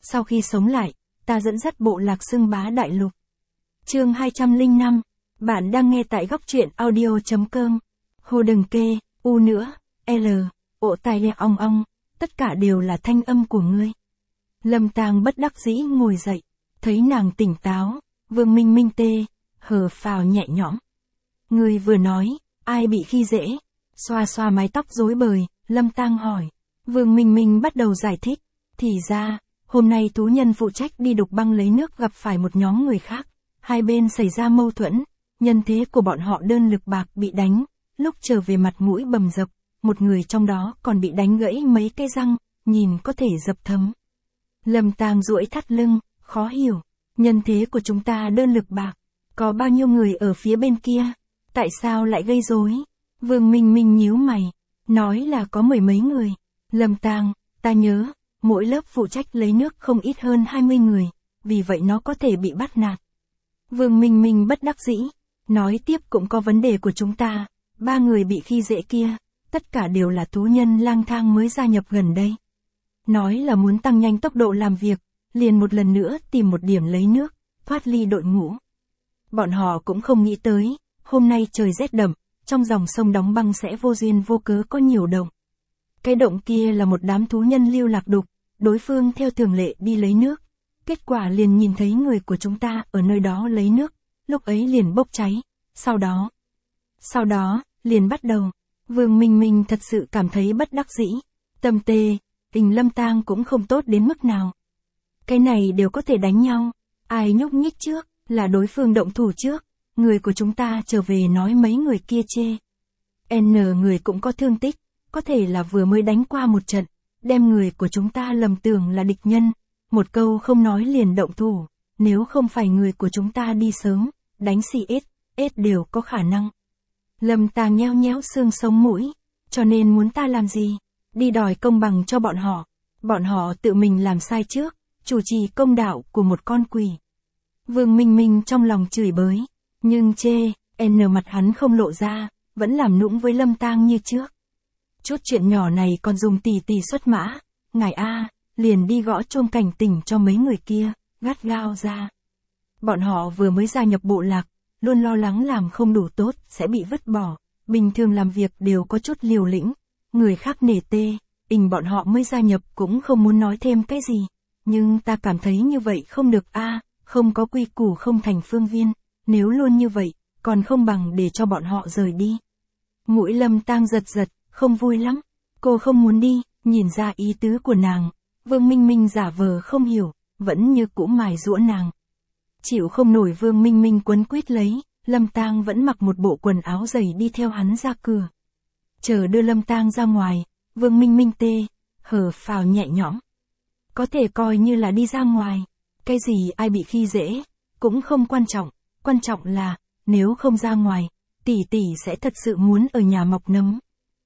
Sau khi sống lại, ta dẫn dắt bộ lạc xưng bá đại lục. Chương 205. Bạn đang nghe tại góc truyện audio.com. Hồ đừng kê, u nữa, l, ộ tai le ong ong, tất cả đều là thanh âm của ngươi. Lâm Tang bất đắc dĩ ngồi dậy, thấy nàng tỉnh táo, Vương Minh Minh hờ phào nhẹ nhõm. Ngươi vừa nói, ai bị khi dễ? Xoa xoa mái tóc rối bời, Lâm Tang hỏi. Vương Minh Minh bắt đầu giải thích. Thì ra, hôm nay thú nhân phụ trách đi đục băng lấy nước gặp phải một nhóm người khác. Hai bên xảy ra mâu thuẫn, nhân thế của bọn họ đơn lực bạc bị đánh, lúc trở về mặt mũi bầm dập, một người trong đó còn bị đánh gãy mấy cái răng, nhìn có thể dập thấm. Lâm Tang duỗi thắt lưng, khó hiểu, nhân thế của chúng ta đơn lực bạc, có bao nhiêu người ở phía bên kia, tại sao lại gây rối? Vương Minh Minh nhíu mày, nói là có mười mấy người. Lâm Tang, ta nhớ, mỗi lớp phụ trách lấy nước không ít hơn 20 người, vì vậy nó có thể bị bắt nạt. Vương Minh Minh bất đắc dĩ, nói tiếp cũng có vấn đề của chúng ta, 3 người bị khi dễ kia, tất cả đều là thú nhân lang thang mới gia nhập gần đây. Nói là muốn tăng nhanh tốc độ làm việc, liền một lần nữa tìm một điểm lấy nước, thoát ly đội ngũ. Bọn họ cũng không nghĩ tới, hôm nay trời rét đậm, trong dòng sông đóng băng sẽ vô duyên vô cớ có nhiều động. Cái động kia là một đám thú nhân lưu lạc đục, đối phương theo thường lệ đi lấy nước. Kết quả liền nhìn thấy người của chúng ta ở nơi đó lấy nước, lúc ấy liền bốc cháy, sau đó, liền bắt đầu. Vương Minh Minh thật sự cảm thấy bất đắc dĩ, tâm tê, tình Lâm Tang cũng không tốt đến mức nào. Cái này đều có thể đánh nhau, ai nhúc nhích trước, là đối phương động thủ trước, người của chúng ta trở về nói mấy người kia chê. Người cũng có thương tích, có thể là vừa mới đánh qua một trận, đem người của chúng ta lầm tưởng là địch nhân, một câu không nói liền động thủ, nếu không phải người của chúng ta đi sớm, đánh CS đều có khả năng. Lâm Tang nheo nhéo xương sống mũi, cho nên muốn ta làm gì? Đi đòi công bằng cho bọn họ tự mình làm sai trước, chủ trì công đạo của một con quỷ. Vương Minh Minh trong lòng chửi bới, nhưng mặt hắn không lộ ra, vẫn làm nũng với Lâm Tang như trước. Chút chuyện nhỏ này còn dùng tỷ xuất mã, ngài A, liền đi gõ chuông cảnh tỉnh cho mấy người kia, gắt gao ra. Bọn họ vừa mới gia nhập bộ lạc, luôn lo lắng làm không đủ tốt, sẽ bị vứt bỏ, bình thường làm việc đều có chút liều lĩnh, người khác nể bọn họ mới gia nhập cũng không muốn nói thêm cái gì, nhưng ta cảm thấy như vậy không được A, không có quy củ không thành phương viên, nếu luôn như vậy, còn không bằng để cho bọn họ rời đi. Mũi Lâm Tang giật, không vui lắm, cô không muốn đi, nhìn ra ý tứ của nàng, Vương Minh Minh giả vờ không hiểu, vẫn như cũ mài giũa nàng. Chịu không nổi Vương Minh Minh quấn quýt lấy, Lâm Tang vẫn mặc một bộ quần áo dày đi theo hắn ra cửa. Chờ đưa Lâm Tang ra ngoài, Vương Minh Minh hờ phào nhẹ nhõm. Có thể coi như là đi ra ngoài, cái gì ai bị khi dễ, cũng không quan trọng là, nếu không ra ngoài, tỷ sẽ thật sự muốn ở nhà mọc nấm.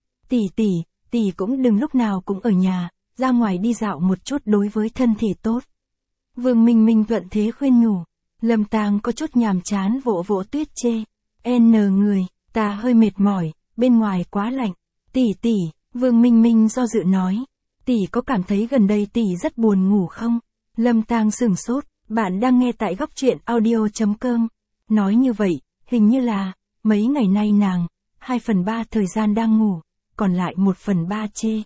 Tỷ cũng đừng lúc nào cũng ở nhà, ra ngoài đi dạo một chút đối với thân thể tốt. Vương Minh Minh thuận thế khuyên nhủ, Lâm Tang có chút nhàm chán vỗ vỗ tuyết người, ta hơi mệt mỏi, bên ngoài quá lạnh. Tỷ, Vương Minh Minh do dự nói, tỷ có cảm thấy gần đây tỷ rất buồn ngủ không? Lâm Tang sửng sốt, bạn đang nghe tại góc truyện audio.com. Nói như vậy, hình như là, mấy ngày nay nàng, 2/3 thời gian đang ngủ, còn lại 1/3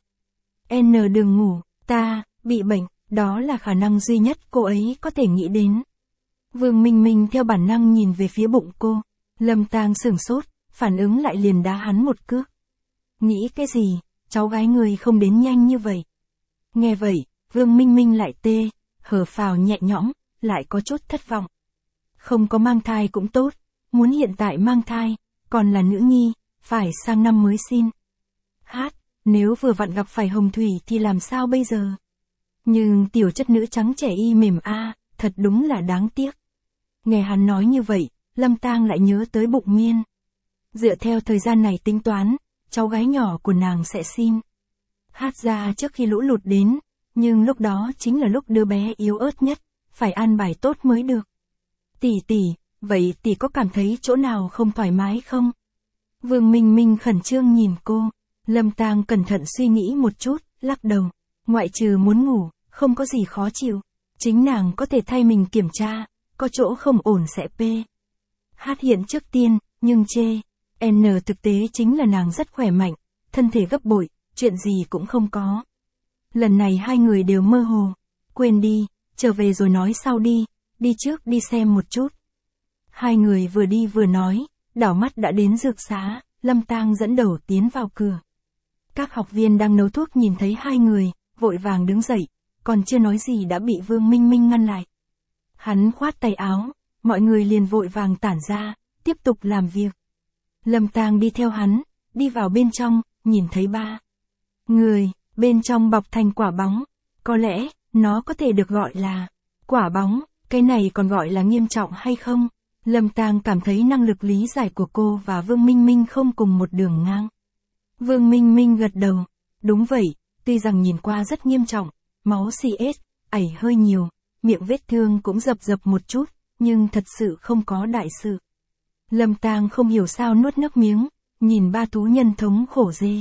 đừng ngủ, ta, bị bệnh, đó là khả năng duy nhất cô ấy có thể nghĩ đến. Vương Minh Minh theo bản năng nhìn về phía bụng cô, Lâm Tang sửng sốt, phản ứng lại liền đá hắn một cước. Nghĩ cái gì, cháu gái người không đến nhanh như vậy. Nghe vậy, Vương Minh Minh lại hờ phào nhẹ nhõm, lại có chút thất vọng. Không có mang thai cũng tốt, muốn hiện tại mang thai, còn là nữ nhi, phải sang năm mới xin. Nếu vừa vặn gặp phải hồng thủy thì làm sao bây giờ? Nhưng tiểu chất nữ trắng trẻ y mềm thật đúng là đáng tiếc. Nghe hắn nói như vậy, Lâm Tang lại nhớ tới bụng miên. Dựa theo thời gian này tính toán, cháu gái nhỏ của nàng sẽ xin. Ra trước khi lũ lụt đến, nhưng lúc đó chính là lúc đứa bé yếu ớt nhất, phải an bài tốt mới được. Tỷ, vậy tỷ có cảm thấy chỗ nào không thoải mái không? Vương Minh Minh khẩn trương nhìn cô, Lâm Tang cẩn thận suy nghĩ một chút, lắc đầu, ngoại trừ muốn ngủ, không có gì khó chịu. Chính nàng có thể thay mình kiểm tra, có chỗ không ổn sẽ hát hiện trước tiên, nhưng thực tế chính là nàng rất khỏe mạnh, thân thể gấp bội, chuyện gì cũng không có. Lần này hai người đều mơ hồ. Quên đi, trở về rồi nói sau đi, đi trước đi xem một chút. Hai người vừa đi vừa nói, đảo mắt đã đến dược xá, Lâm Tang dẫn đầu tiến vào cửa. Các học viên đang nấu thuốc nhìn thấy hai người, vội vàng đứng dậy, còn chưa nói gì đã bị Vương Minh Minh ngăn lại. Hắn khoát tay áo, mọi người liền vội vàng tản ra, tiếp tục làm việc. Lâm Tang đi theo hắn, đi vào bên trong, nhìn thấy ba người, bên trong bọc thành quả bóng. Có lẽ, nó có thể được gọi là quả bóng, cái này còn gọi là nghiêm trọng hay không? Lâm Tang cảm thấy năng lực lý giải của cô và Vương Minh Minh không cùng một đường ngang. Vương Minh Minh gật đầu, đúng vậy, tuy rằng nhìn qua rất nghiêm trọng, máu CS, ảy hơi nhiều, miệng vết thương cũng dập dập một chút, nhưng thật sự không có đại sự. Lâm Tang không hiểu sao nuốt nước miếng, nhìn ba thú nhân thống khổ dê.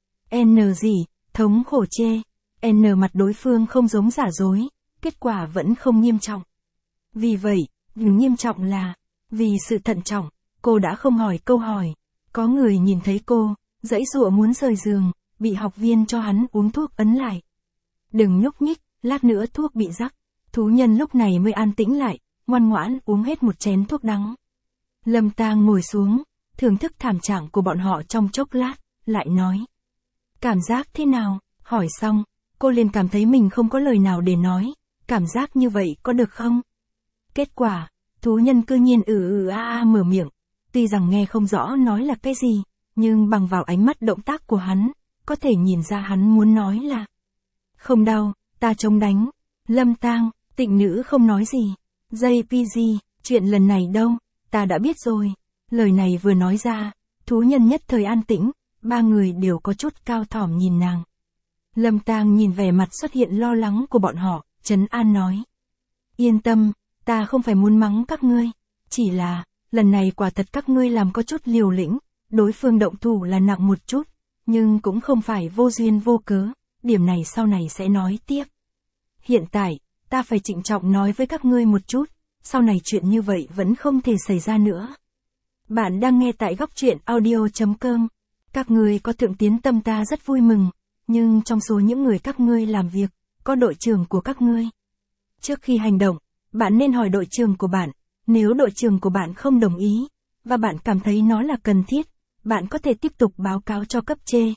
Gì, thống khổ chê. Mặt đối phương không giống giả dối, kết quả vẫn không nghiêm trọng. Vì vậy, nghiêm trọng là, vì sự thận trọng, cô đã không hỏi câu hỏi. Có người nhìn thấy cô, giãy giụa muốn rời giường, bị học viên cho hắn uống thuốc ấn lại. Đừng nhúc nhích, lát nữa thuốc bị rắc. Thú nhân lúc này mới an tĩnh lại, ngoan ngoãn uống hết một chén thuốc đắng. Lâm Tang ngồi xuống, thưởng thức thảm trạng của bọn họ trong chốc lát, lại nói. Cảm giác thế nào? Hỏi xong, cô liền cảm thấy mình không có lời nào để nói, cảm giác như vậy có được không? Kết quả, thú nhân cư nhiên mở miệng, tuy rằng nghe không rõ nói là cái gì, nhưng bằng vào ánh mắt động tác của hắn, có thể nhìn ra hắn muốn nói là không đau, ta chống đánh. Lâm Tang, tịnh nữ không nói gì. JPG, chuyện lần này đâu, ta đã biết rồi. Lời này vừa nói ra, thú nhân nhất thời an tĩnh, ba người đều có chút cao thỏm nhìn nàng. Lâm Tang nhìn vẻ mặt xuất hiện lo lắng của bọn họ, trấn an nói. Yên tâm, ta không phải muốn mắng các ngươi, chỉ là, lần này quả thật các ngươi làm có chút liều lĩnh, đối phương động thủ là nặng một chút, nhưng cũng không phải vô duyên vô cớ, điểm này sau này sẽ nói tiếp. Hiện tại, ta phải trịnh trọng nói với các ngươi một chút, sau này chuyện như vậy vẫn không thể xảy ra nữa. Bạn đang nghe tại góc truyện audio.com. Các ngươi có thượng tiến tâm ta rất vui mừng, nhưng trong số những người các ngươi làm việc, có đội trưởng của các ngươi. Trước khi hành động, bạn nên hỏi đội trưởng của bạn, nếu đội trưởng của bạn không đồng ý, và bạn cảm thấy nó là cần thiết, bạn có thể tiếp tục báo cáo cho cấp trên.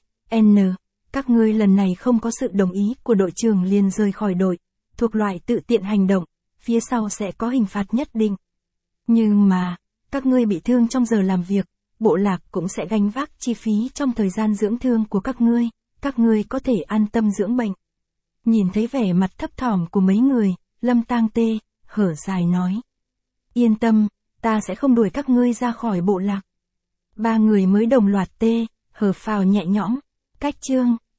Các ngươi lần này không có sự đồng ý của đội trưởng liền rời khỏi đội, thuộc loại tự tiện hành động, phía sau sẽ có hình phạt nhất định. Nhưng mà, các ngươi bị thương trong giờ làm việc, bộ lạc cũng sẽ gánh vác chi phí trong thời gian dưỡng thương của các ngươi có thể an tâm dưỡng bệnh. Nhìn thấy vẻ mặt thấp thỏm của mấy người, Lâm Tang hở dài nói. Yên tâm, ta sẽ không đuổi các ngươi ra khỏi bộ lạc. Ba người mới đồng loạt hở phào nhẹ nhõm. Cách chương